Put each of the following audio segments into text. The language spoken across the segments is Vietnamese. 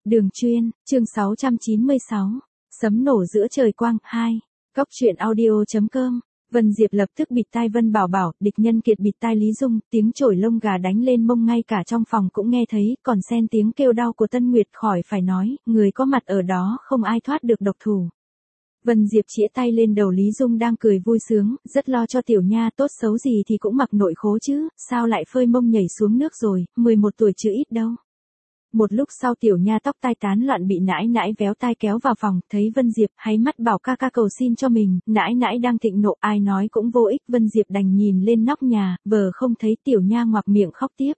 Đường Chuyên, chương 696. Sấm nổ giữa trời quang, 2. Góc truyện audio.com. Vân Diệp lập tức bịt tai Vân Bảo Bảo, Địch Nhân Kiệt bịt tai Lý Dung, tiếng chổi lông gà đánh lên mông ngay cả trong phòng cũng nghe thấy, còn xen tiếng kêu đau của Tân Nguyệt khỏi phải nói, người có mặt ở đó không ai thoát được độc thủ. Vân Diệp chĩa tay lên đầu Lý Dung đang cười vui sướng, rất lo cho tiểu nha, tốt xấu gì thì cũng mặc nội khố chứ, sao lại phơi mông nhảy xuống nước rồi, 11 tuổi chứ ít đâu. Một lúc sau tiểu nha tóc tai tán loạn bị nãi nãi véo tai kéo vào phòng, thấy Vân Diệp, háy mắt bảo ca ca cầu xin cho mình, nãi nãi đang thịnh nộ, ai nói cũng vô ích, Vân Diệp đành nhìn lên nóc nhà, vờ không thấy tiểu nha ngoạc miệng khóc tiếp.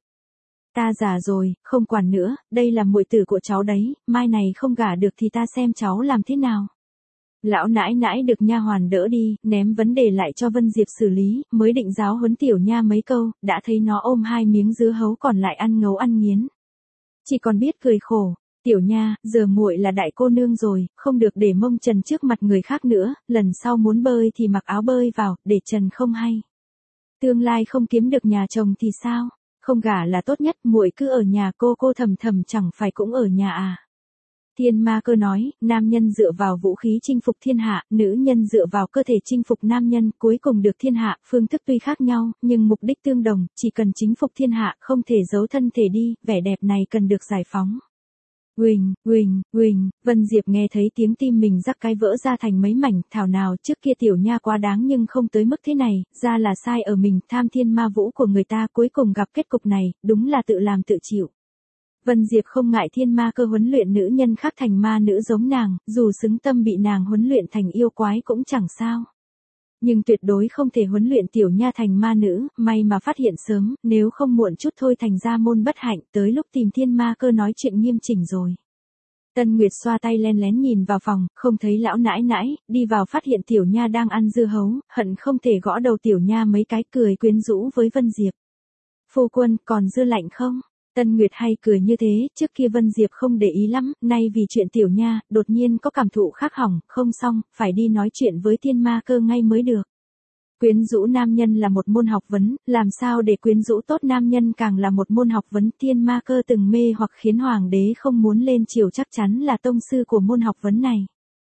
Ta già rồi, không quản nữa, đây là muội tử của cháu đấy, mai này không gả được thì ta xem cháu làm thế nào. Lão nãi nãi được nha hoàn đỡ đi, ném vấn đề lại cho Vân Diệp xử lý, mới định giáo huấn tiểu nha mấy câu, đã thấy nó ôm 2 miếng dứa hấu còn lại ăn ngấu ăn nghiến. Chỉ còn biết cười khổ, tiểu nha, giờ muội là đại cô nương rồi, không được để mông trần trước mặt người khác nữa, lần sau muốn bơi thì mặc áo bơi vào, để trần không hay. Tương lai không kiếm được nhà chồng thì sao, không gả là tốt nhất, muội cứ ở nhà cô thầm thầm chẳng phải cũng ở nhà à. Thiên Ma Cơ nói, nam nhân dựa vào vũ khí chinh phục thiên hạ, nữ nhân dựa vào cơ thể chinh phục nam nhân, cuối cùng được thiên hạ, phương thức tuy khác nhau, nhưng mục đích tương đồng, chỉ cần chinh phục thiên hạ, không thể giấu thân thể đi, vẻ đẹp này cần được giải phóng. Huỳnh, huỳnh, huỳnh, Vân Diệp nghe thấy tiếng tim mình rắc cái vỡ ra thành mấy mảnh, thảo nào trước kia tiểu nha quá đáng nhưng không tới mức thế này, ra là sai ở mình, tham thiên ma vũ của người ta cuối cùng gặp kết cục này, đúng là tự làm tự chịu. Vân Diệp không ngại Thiên Ma Cơ huấn luyện nữ nhân khác thành ma nữ giống nàng, dù xứng tâm bị nàng huấn luyện thành yêu quái cũng chẳng sao. Nhưng tuyệt đối không thể huấn luyện tiểu nha thành ma nữ, may mà phát hiện sớm, nếu không muộn chút thôi thành ra môn bất hạnh, tới lúc tìm Thiên Ma Cơ nói chuyện nghiêm chỉnh rồi. Tân Nguyệt xoa tay len lén nhìn vào phòng, không thấy lão nãi nãi, đi vào phát hiện tiểu nha đang ăn dưa hấu, hận không thể gõ đầu tiểu nha mấy cái, cười quyến rũ với Vân Diệp. Phu quân, còn dưa lạnh không? Tân Nguyệt hay cười như thế, trước kia Vân Diệp không để ý lắm, nay vì chuyện tiểu nha, đột nhiên có cảm thụ khác hỏng, không xong, phải đi nói chuyện với Thiên Ma Cơ ngay mới được. Quyến rũ nam nhân là một môn học vấn, làm sao để quyến rũ tốt nam nhân càng là một môn học vấn. Thiên Ma Cơ từng mê hoặc khiến hoàng đế không muốn lên triều, chắc chắn là tông sư của môn học vấn này.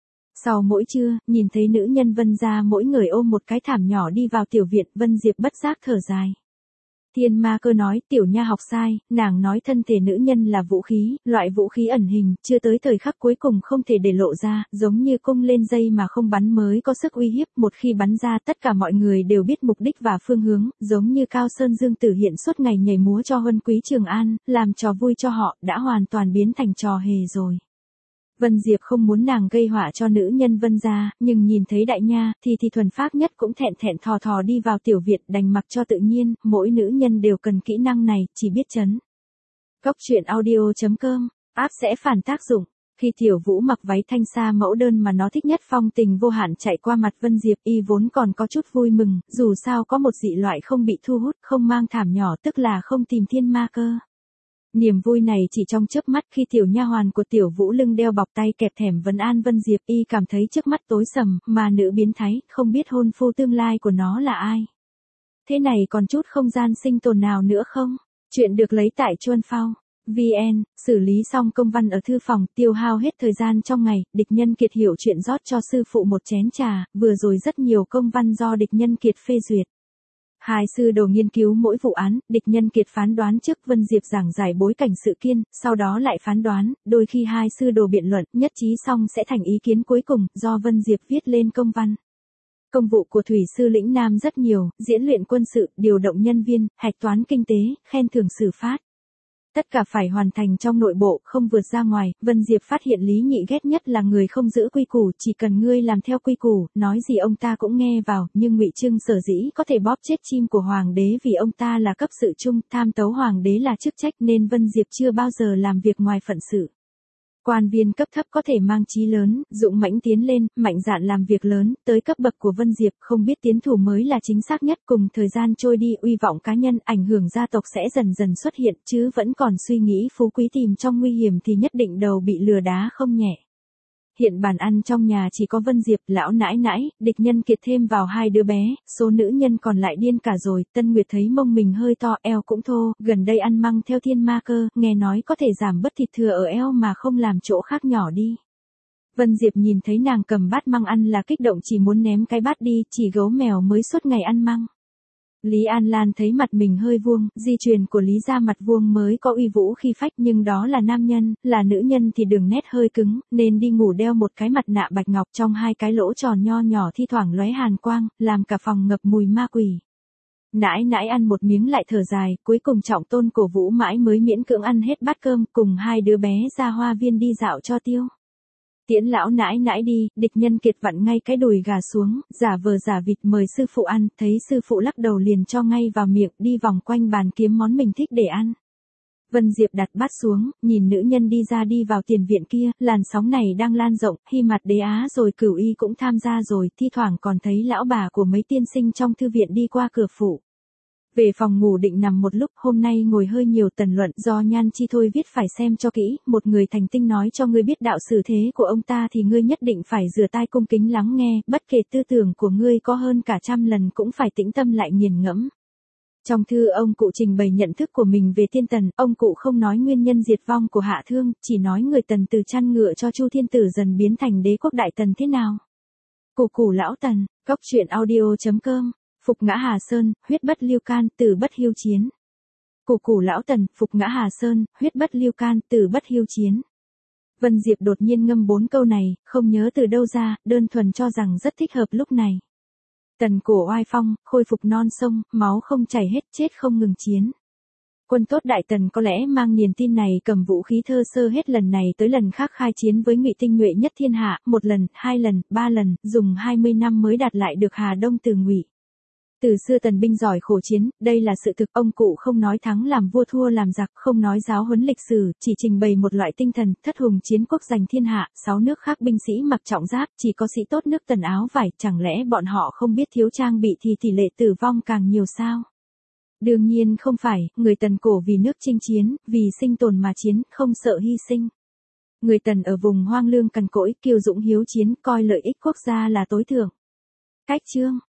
Sau mỗi trưa, nhìn thấy nữ nhân Vân gia mỗi người ôm một cái thảm nhỏ đi vào tiểu viện, Vân Diệp bất giác thở dài. Thiên Ma Cơ nói, tiểu nha học sai, nàng nói thân thể nữ nhân là vũ khí, loại vũ khí ẩn hình, chưa tới thời khắc cuối cùng không thể để lộ ra, giống như cung lên dây mà không bắn mới có sức uy hiếp, một khi bắn ra tất cả mọi người đều biết mục đích và phương hướng, giống như Cao Sơn Dương Tử hiện suốt ngày nhảy múa cho Huân Quý Trường An, làm trò vui cho họ, đã hoàn toàn biến thành trò hề rồi. Vân Diệp không muốn nàng gây họa cho nữ nhân Vân gia, nhưng nhìn thấy đại nha, thì thuần phác nhất cũng thẹn thò đi vào tiểu viện, đành mặc cho tự nhiên, mỗi nữ nhân đều cần kỹ năng này, chỉ biết chấn. Góc truyện audio.com, app sẽ phản tác dụng. Khi Tiểu Vũ mặc váy thanh sa mẫu đơn mà nó thích nhất, phong tình vô hạn chạy qua mặt Vân Diệp, y vốn còn có chút vui mừng, dù sao có một dị loại không bị thu hút, không mang thảm nhỏ, tức là không tìm Thiên Ma Cơ. Niềm vui này chỉ trong chớp mắt, khi tiểu nha hoàn của Tiểu Vũ lưng đeo bọc tay kẹp thẻm vấn an Vân Diệp, y cảm thấy trước mắt tối sầm, mà nữ biến thái, không biết hôn phu tương lai của nó là ai. Thế này còn chút không gian sinh tồn nào nữa không? Chuyện được lấy tại Chuan Phao VN, xử lý xong công văn ở thư phòng, tiêu hao hết thời gian trong ngày, Địch Nhân Kiệt hiểu chuyện rót cho sư phụ một chén trà, vừa rồi rất nhiều công văn do Địch Nhân Kiệt phê duyệt. Hai sư đồ nghiên cứu mỗi vụ án, Địch Nhân Kiệt phán đoán trước, Vân Diệp giảng giải bối cảnh sự kiện, sau đó lại phán đoán, đôi khi hai sư đồ biện luận, nhất trí xong sẽ thành ý kiến cuối cùng, do Vân Diệp viết lên công văn. Công vụ của Thủy sư lĩnh Nam rất nhiều, diễn luyện quân sự, điều động nhân viên, hạch toán kinh tế, khen thưởng xử phát. Tất cả phải hoàn thành trong nội bộ, không vượt ra ngoài. Vân Diệp phát hiện Lý Nhị ghét nhất là người không giữ quy củ, chỉ cần ngươi làm theo quy củ, nói gì ông ta cũng nghe vào, nhưng Ngụy Trưng sở dĩ có thể bóp chết chim của hoàng đế vì ông ta là cấp sự trung, tham tấu hoàng đế là chức trách, nên Vân Diệp chưa bao giờ làm việc ngoài phận sự. Quan viên cấp thấp có thể mang chí lớn, dũng mãnh tiến lên, mạnh dạn làm việc lớn, tới cấp bậc của Vân Diệp, không biết tiến thủ mới là chính xác nhất. Cùng thời gian trôi đi, uy vọng cá nhân, ảnh hưởng gia tộc sẽ dần dần xuất hiện, chứ vẫn còn suy nghĩ phú quý tìm trong nguy hiểm thì nhất định đầu bị lừa đá không nhẹ. Hiện bàn ăn trong nhà chỉ có Vân Diệp, lão nãi nãi, địch nhân kiệt thêm vào hai đứa bé, số nữ nhân còn lại điên cả rồi. Tân Nguyệt thấy mông mình hơi to, eo cũng thô, gần đây ăn măng theo thiên ma cơ, nghe nói có thể giảm bớt thịt thừa ở eo mà không làm chỗ khác nhỏ đi. Vân Diệp nhìn thấy nàng cầm bát măng ăn là kích động chỉ muốn ném cái bát đi, chỉ gấu mèo mới suốt ngày ăn măng. Lý An Lan thấy mặt mình hơi vuông, di truyền của Lý gia mặt vuông mới có uy vũ khí phách, nhưng đó là nam nhân, là nữ nhân thì đường nét hơi cứng, nên đi ngủ đeo một cái mặt nạ bạch ngọc trong hai cái lỗ tròn nho nhỏ thi thoảng lóe hàn quang, làm cả phòng ngập mùi ma quỷ. Nãi nãi ăn một miếng lại thở dài, cuối cùng Trọng Tôn cổ vũ mãi mới miễn cưỡng ăn hết bát cơm, cùng hai đứa bé ra hoa viên đi dạo cho tiêu. Tiễn lão nãi nãi đi, địch nhân kiệt vặn ngay cái đùi gà xuống, giả vờ giả vịt mời sư phụ ăn, thấy sư phụ lắc đầu liền cho ngay vào miệng, đi vòng quanh bàn kiếm món mình thích để ăn. Vân Diệp đặt bát xuống, nhìn nữ nhân đi ra đi vào tiền viện kia, làn sóng này đang lan rộng, Hy Mạt Đế Á rồi Cửu Y cũng tham gia rồi, thi thoảng còn thấy lão bà của mấy tiên sinh trong thư viện đi qua cửa phủ. Về phòng ngủ định nằm một lúc, hôm nay ngồi hơi nhiều tần luận do Nhan Chi Thôi viết phải xem cho kỹ, một người thành tinh nói cho ngươi biết đạo xử thế của ông ta thì ngươi nhất định phải rửa tai cung kính lắng nghe, bất kể tư tưởng của ngươi có hơn cả 100 lần cũng phải tĩnh tâm lại nghiền ngẫm. Trong thư ông cụ trình bày nhận thức của mình về tiên tần, ông cụ không nói nguyên nhân diệt vong của Hạ Thương, chỉ nói người tần từ chăn ngựa cho Chu Thiên Tử dần biến thành đế quốc đại tần thế nào. Củ lão tần, cóc truyện audio.com. Phục ngã Hà Sơn, huyết bất lưu can, tử bất hiếu chiến. Củ lão tần, phục ngã Hà Sơn, huyết bất lưu can, tử bất hiếu chiến. Vân Diệp đột nhiên ngâm 4 câu này, không nhớ từ đâu ra, đơn thuần cho rằng rất thích hợp lúc này. Tần cổ oai phong, khôi phục non sông, máu không chảy hết, chết không ngừng chiến. Quân tốt đại tần có lẽ mang niềm tin này cầm vũ khí thơ sơ hết lần này tới lần khác khai chiến với Ngụy tinh nhuệ nhất thiên hạ, 1 lần, 2 lần, 3 lần, dùng 20 năm mới đạt lại được Hà Đông từ Ngụy. Từ xưa tần binh giỏi khổ chiến, đây là sự thực, ông cụ không nói thắng làm vua thua làm giặc, không nói giáo huấn lịch sử, chỉ trình bày một loại tinh thần, thất hùng chiến quốc giành thiên hạ, 6 nước khác binh sĩ mặc trọng giáp, chỉ có sĩ tốt nước tần áo vải, chẳng lẽ bọn họ không biết thiếu trang bị thì tỷ lệ tử vong càng nhiều sao? Đương nhiên không phải, người tần cổ vì nước chinh chiến, vì sinh tồn mà chiến, không sợ hy sinh. Người tần ở vùng hoang lương cằn cỗi, kiêu dũng hiếu chiến, coi lợi ích quốc gia là tối thượng. Cách chương